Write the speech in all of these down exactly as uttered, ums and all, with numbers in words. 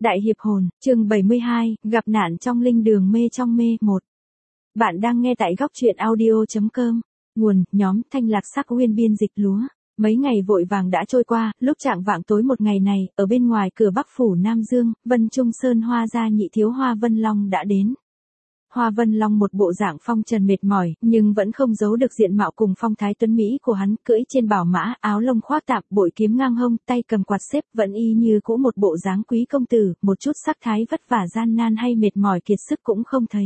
Đại hiệp hồn, chương bảy mươi hai, gặp nạn trong linh đường mê trong mê, một. Bạn đang nghe tại góc truyện audio.com. Nguồn, nhóm, Thanh Lạc Sắc Uyên biên dịch lúa. Mấy ngày vội vàng đã trôi qua, lúc chạng vạng tối một ngày này, ở bên ngoài cửa Bắc Phủ Nam Dương, Vân Trung Sơn Hoa gia nhị thiếu Hoa Vân Long đã đến. Hoa Vân Long một bộ dạng phong trần mệt mỏi, nhưng vẫn không giấu được diện mạo cùng phong thái tuấn mỹ của hắn, cưỡi trên bảo mã, áo lông khoác tạp, bội kiếm ngang hông, tay cầm quạt xếp, vẫn y như cũ một bộ dáng quý công tử, một chút sắc thái vất vả gian nan hay mệt mỏi kiệt sức cũng không thấy.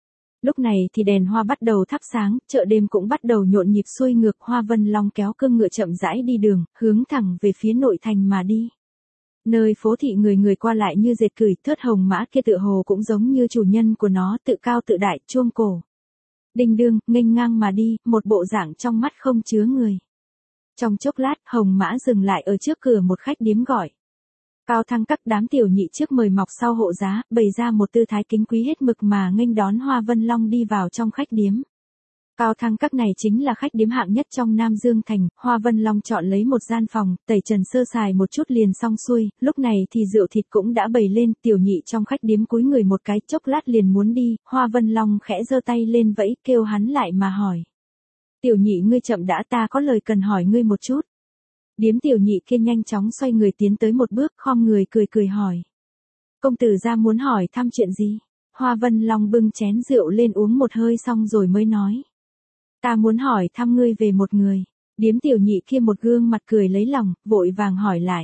Lúc này thì đèn hoa bắt đầu thắp sáng, chợ đêm cũng bắt đầu nhộn nhịp xuôi ngược, Hoa Vân Long kéo cương ngựa chậm rãi đi đường, hướng thẳng về phía nội thành mà đi. Nơi phố thị người người qua lại như dệt cửi, thớt hồng mã kia tựa hồ cũng giống như chủ nhân của nó, tự cao tự đại, chuông cổ. Đinh đương, nghênh ngang mà đi, một bộ dạng trong mắt không chứa người. Trong chốc lát, hồng mã dừng lại ở trước cửa một khách điếm gọi. Cao thăng các đám tiểu nhị trước mời mọc sau hộ giá, bày ra một tư thái kính quý hết mực mà nghênh đón Hoa Vân Long đi vào trong khách điếm. Cao thăng các này chính là khách điếm hạng nhất trong Nam Dương Thành, Hoa Vân Long chọn lấy một gian phòng, tẩy trần sơ sài một chút liền xong xuôi, lúc này thì rượu thịt cũng đã bày lên, tiểu nhị trong khách điếm cúi người một cái, chốc lát liền muốn đi, Hoa Vân Long khẽ giơ tay lên vẫy, kêu hắn lại mà hỏi. Tiểu nhị ngươi chậm đã, ta có lời cần hỏi ngươi một chút. Điếm tiểu nhị kia nhanh chóng xoay người tiến tới một bước, khom người cười cười hỏi. Công tử ra muốn hỏi thăm chuyện gì? Hoa Vân Long bưng chén rượu lên uống một hơi xong rồi mới nói. Ta muốn hỏi thăm ngươi về một người. Điếm tiểu nhị kia một gương mặt cười lấy lòng, vội vàng hỏi lại.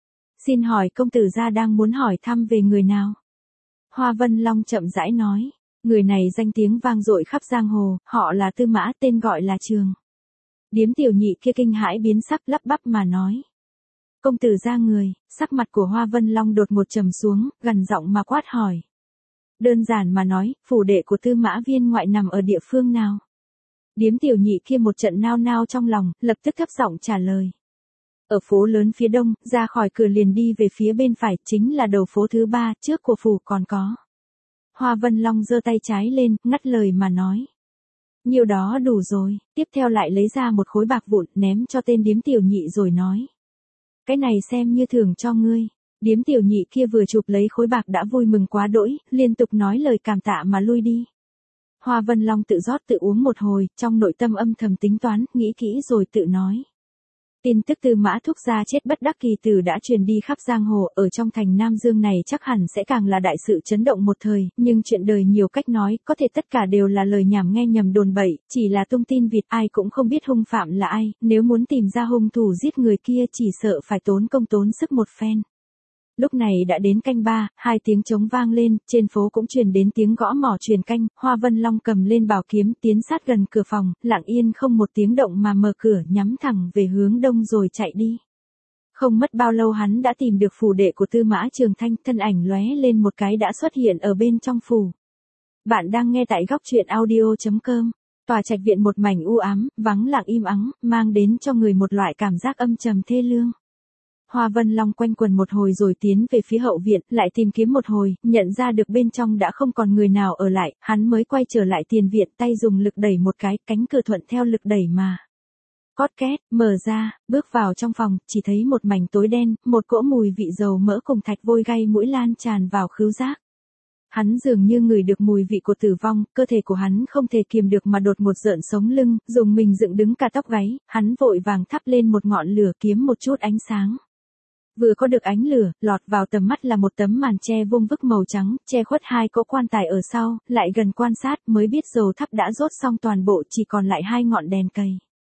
Xin hỏi công tử gia đang muốn hỏi thăm về người nào? Hoa Vân Long chậm rãi nói. Người này danh tiếng vang dội khắp giang hồ, họ là Tư Mã, tên gọi là Trường. Điếm tiểu nhị kia kinh hãi biến sắc, lắp bắp mà nói. Công tử gia người, sắc mặt của Hoa Vân Long đột ngột trầm xuống, gằn giọng mà quát hỏi. Đơn giản mà nói, phủ đệ của Tư Mã viên ngoại nằm ở địa phương nào? Điếm tiểu nhị kia một trận nao nao trong lòng, lập tức thấp giọng trả lời. Ở phố lớn phía đông, ra khỏi cửa liền đi về phía bên phải, chính là đầu phố thứ ba, trước của phủ còn có. Hoa Vân Long giơ tay trái lên, ngắt lời mà nói. Nhiều đó đủ rồi, tiếp theo lại lấy ra một khối bạc vụn, ném cho tên điếm tiểu nhị rồi nói. Cái này xem như thưởng cho ngươi. Điếm tiểu nhị kia vừa chụp lấy khối bạc đã vui mừng quá đỗi, liên tục nói lời cảm tạ mà lui đi. Hoa Vân Long tự rót tự uống một hồi, trong nội tâm âm thầm tính toán, nghĩ kỹ rồi tự nói. Tin tức Tư Mã thúc gia chết bất đắc kỳ tử đã truyền đi khắp giang hồ, ở trong thành Nam Dương này chắc hẳn sẽ càng là đại sự chấn động một thời, nhưng chuyện đời nhiều cách nói, có thể tất cả đều là lời nhảm nghe nhầm đồn bậy, chỉ là tung tin vịt, ai cũng không biết hung phạm là ai, nếu muốn tìm ra hung thủ giết người kia chỉ sợ phải tốn công tốn sức một phen. Lúc này đã đến canh ba, hai tiếng trống vang lên, trên phố cũng truyền đến tiếng gõ mỏ truyền canh, Hoa Vân Long cầm lên bảo kiếm tiến sát gần cửa phòng, lặng yên không một tiếng động mà mở cửa nhắm thẳng về hướng đông rồi chạy đi. Không mất bao lâu hắn đã tìm được phủ đệ của Tư Mã Trường Thanh, thân ảnh lóe lên một cái đã xuất hiện ở bên trong phủ. Bạn đang nghe tại góc truyện audio.com. Tòa trạch viện một mảnh u ám, vắng lặng im ắng, mang đến cho người một loại cảm giác âm trầm thê lương. Hoa Vân Long quanh quần một hồi rồi tiến về phía hậu viện, lại tìm kiếm một hồi, nhận ra được bên trong đã không còn người nào ở lại, hắn mới quay trở lại tiền viện, tay dùng lực đẩy một cái, cánh cửa thuận theo lực đẩy mà. Cót két, mở ra, bước vào trong phòng, chỉ thấy một mảnh tối đen, một cỗ mùi vị dầu mỡ cùng thạch vôi gây mũi lan tràn vào khứu giác. Hắn dường như ngửi được mùi vị của tử vong, cơ thể của hắn không thể kiềm được mà đột ngột rợn sống lưng, dùng mình dựng đứng cả tóc gáy, hắn vội vàng thắp lên một ngọn lửa kiếm một chút ánh sáng. Vừa có được ánh lửa, lọt vào tầm mắt là một tấm màn che vuông vức màu trắng, che khuất hai cỗ quan tài ở sau, lại gần quan sát mới biết dầu thắp đã rốt xong toàn bộ, chỉ còn lại hai ngọn đèn cầy.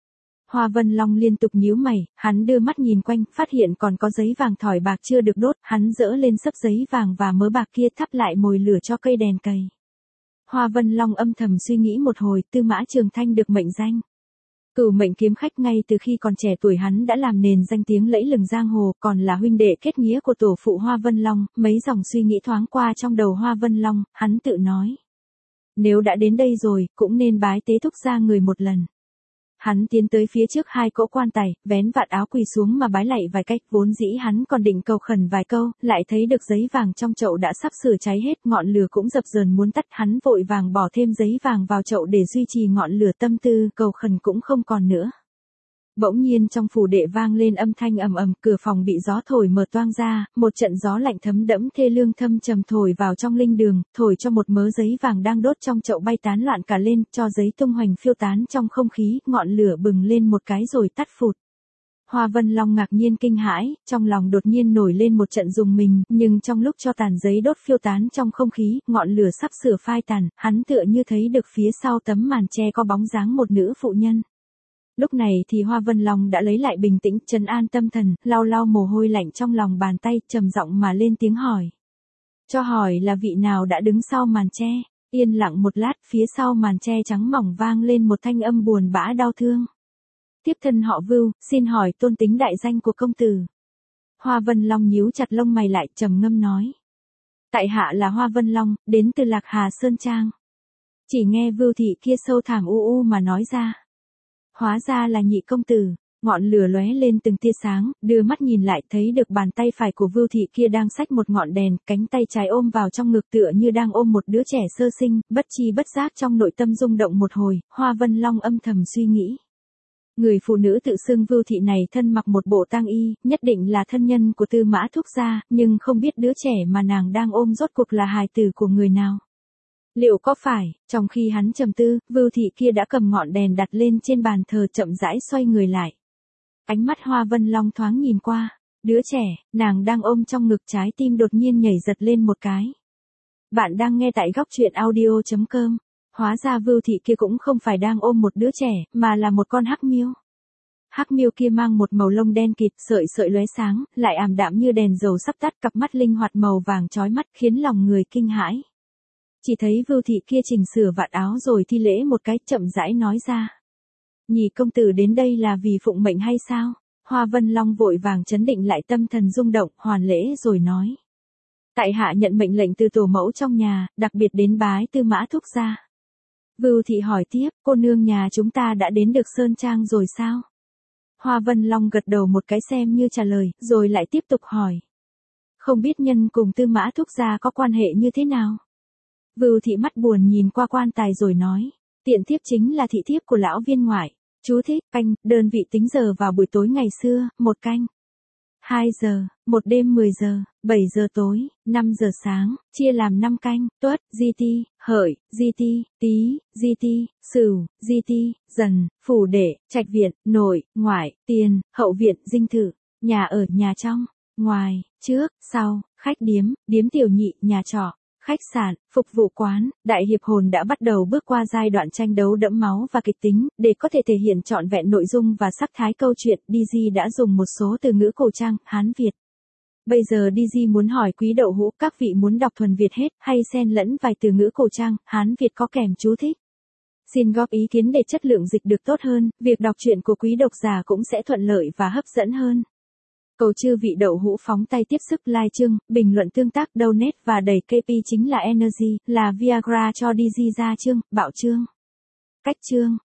Hoa Vân Long liên tục nhíu mày, hắn đưa mắt nhìn quanh, phát hiện còn có giấy vàng thỏi bạc chưa được đốt, hắn dỡ lên xấp giấy vàng và mớ bạc kia thắp lại mồi lửa cho cây đèn cầy. Hoa Vân Long âm thầm suy nghĩ một hồi, Tư Mã Trường Thanh được mệnh danh Cửu mệnh kiếm khách, ngay từ khi còn trẻ tuổi hắn đã làm nền danh tiếng lẫy lừng giang hồ, còn là huynh đệ kết nghĩa của tổ phụ Hoa Vân Long, mấy dòng suy nghĩ thoáng qua trong đầu Hoa Vân Long, hắn tự nói. Nếu đã đến đây rồi, cũng nên bái tế thúc gia người một lần. Hắn tiến tới phía trước hai cỗ quan tài, vén vạt áo quỳ xuống mà bái lạy vài cách, vốn dĩ hắn còn định cầu khẩn vài câu, lại thấy được giấy vàng trong chậu đã sắp sửa cháy hết, ngọn lửa cũng dập dờn muốn tắt, hắn vội vàng bỏ thêm giấy vàng vào chậu để duy trì ngọn lửa, tâm tư cầu khẩn cũng không còn nữa. Bỗng nhiên trong phủ đệ vang lên âm thanh ầm ầm, cửa phòng bị gió thổi mở toang ra, một trận gió lạnh thấm đẫm thê lương thâm trầm thổi vào trong linh đường, thổi cho một mớ giấy vàng đang đốt trong chậu bay tán loạn cả lên, cho giấy tung hoành phiêu tán trong không khí, ngọn lửa bừng lên một cái rồi tắt phụt. Hoa Vân Long ngạc nhiên kinh hãi, trong lòng đột nhiên nổi lên một trận rùng mình, nhưng trong lúc cho tàn giấy đốt phiêu tán trong không khí, ngọn lửa sắp sửa phai tàn, hắn tựa như thấy được phía sau tấm màn che có bóng dáng một nữ phụ nhân. Lúc này thì Hoa Vân Long đã lấy lại bình tĩnh, trấn an tâm thần, lau lau mồ hôi lạnh trong lòng bàn tay, trầm giọng mà lên tiếng hỏi. Cho hỏi là vị nào đã đứng sau màn che? Yên lặng một lát, phía sau màn che trắng mỏng vang lên một thanh âm buồn bã đau thương. Tiếp thân họ Vưu, xin hỏi tôn tính đại danh của công tử. Hoa Vân Long nhíu chặt lông mày lại, trầm ngâm nói. Tại hạ là Hoa Vân Long, đến từ Lạc Hà Sơn Trang. Chỉ nghe Vưu thị kia sâu thẳm u u mà nói ra. Hóa ra là nhị công tử. Ngọn lửa lóe lên từng tia sáng, đưa mắt nhìn lại thấy được bàn tay phải của Vưu thị kia đang xách một ngọn đèn, cánh tay trái ôm vào trong ngực tựa như đang ôm một đứa trẻ sơ sinh, bất chi bất giác trong nội tâm rung động một hồi, Hoa Vân Long âm thầm suy nghĩ. Người phụ nữ tự xưng Vưu thị này thân mặc một bộ tang y, nhất định là thân nhân của Tư Mã Thúc gia, nhưng không biết đứa trẻ mà nàng đang ôm rốt cuộc là hài tử của người nào. Liệu có phải, trong khi hắn trầm tư, Vưu thị kia đã cầm ngọn đèn đặt lên trên bàn thờ chậm rãi xoay người lại. Ánh mắt Hoa Vân Long thoáng nhìn qua, đứa trẻ, nàng đang ôm trong ngực trái tim đột nhiên nhảy giật lên một cái. Bạn đang nghe tại góc truyện audio chấm com. Hóa ra Vưu thị kia cũng không phải đang ôm một đứa trẻ, mà là một con hắc miêu. Hắc miêu kia mang một màu lông đen kịt, sợi sợi lóe sáng, lại ảm đạm như đèn dầu sắp tắt, cặp mắt linh hoạt màu vàng chói mắt khiến lòng người kinh hãi. Chỉ thấy Vưu thị kia chỉnh sửa vạt áo rồi thi lễ một cái, chậm rãi nói ra. Nhị công tử đến đây là vì phụng mệnh hay sao? Hoa Vân Long vội vàng trấn định lại tâm thần rung động, hoàn lễ rồi nói. Tại hạ nhận mệnh lệnh từ tổ mẫu trong nhà, đặc biệt đến bái Tư Mã Thúc gia. Vưu thị hỏi tiếp, cô nương nhà chúng ta đã đến được Sơn Trang rồi sao? Hoa Vân Long gật đầu một cái xem như trả lời, rồi lại tiếp tục hỏi. Không biết nhân cùng Tư Mã Thúc gia có quan hệ như thế nào? Vưu thị mắt buồn nhìn qua quan tài rồi nói, tiện thiếp chính là thị thiếp của lão viên ngoại. Chú thích, canh, đơn vị tính giờ vào buổi tối ngày xưa, một canh. hai giờ, một đêm mười giờ, bảy giờ tối, năm giờ sáng, chia làm năm canh, tuất, di ti, hợi, di ti, tý, di ti, sửu, di ti, dần, phủ đệ, trạch viện, nội, ngoại, tiền, hậu viện, dinh thự, nhà ở, nhà trong, ngoài, trước, sau, khách điếm, điếm tiểu nhị, nhà trọ. Khách sạn, phục vụ quán, đại hiệp hồn đã bắt đầu bước qua giai đoạn tranh đấu đẫm máu và kịch tính, để có thể thể hiện trọn vẹn nội dung và sắc thái câu chuyện, đê giê đã dùng một số từ ngữ cổ trang, Hán Việt. Bây giờ đê giê muốn hỏi Quý Đậu Hũ các vị muốn đọc thuần Việt hết hay xen lẫn vài từ ngữ cổ trang, Hán Việt có kèm chú thích. Xin góp ý kiến để chất lượng dịch được tốt hơn, việc đọc truyện của quý độc giả cũng sẽ thuận lợi và hấp dẫn hơn. Cầu chư vị Đậu Hũ phóng tay tiếp sức like chương, bình luận tương tác donate và đẩy ca pê chính là Energy, là Viagra cho đê giê ra chương, bạo chương. Cách chương.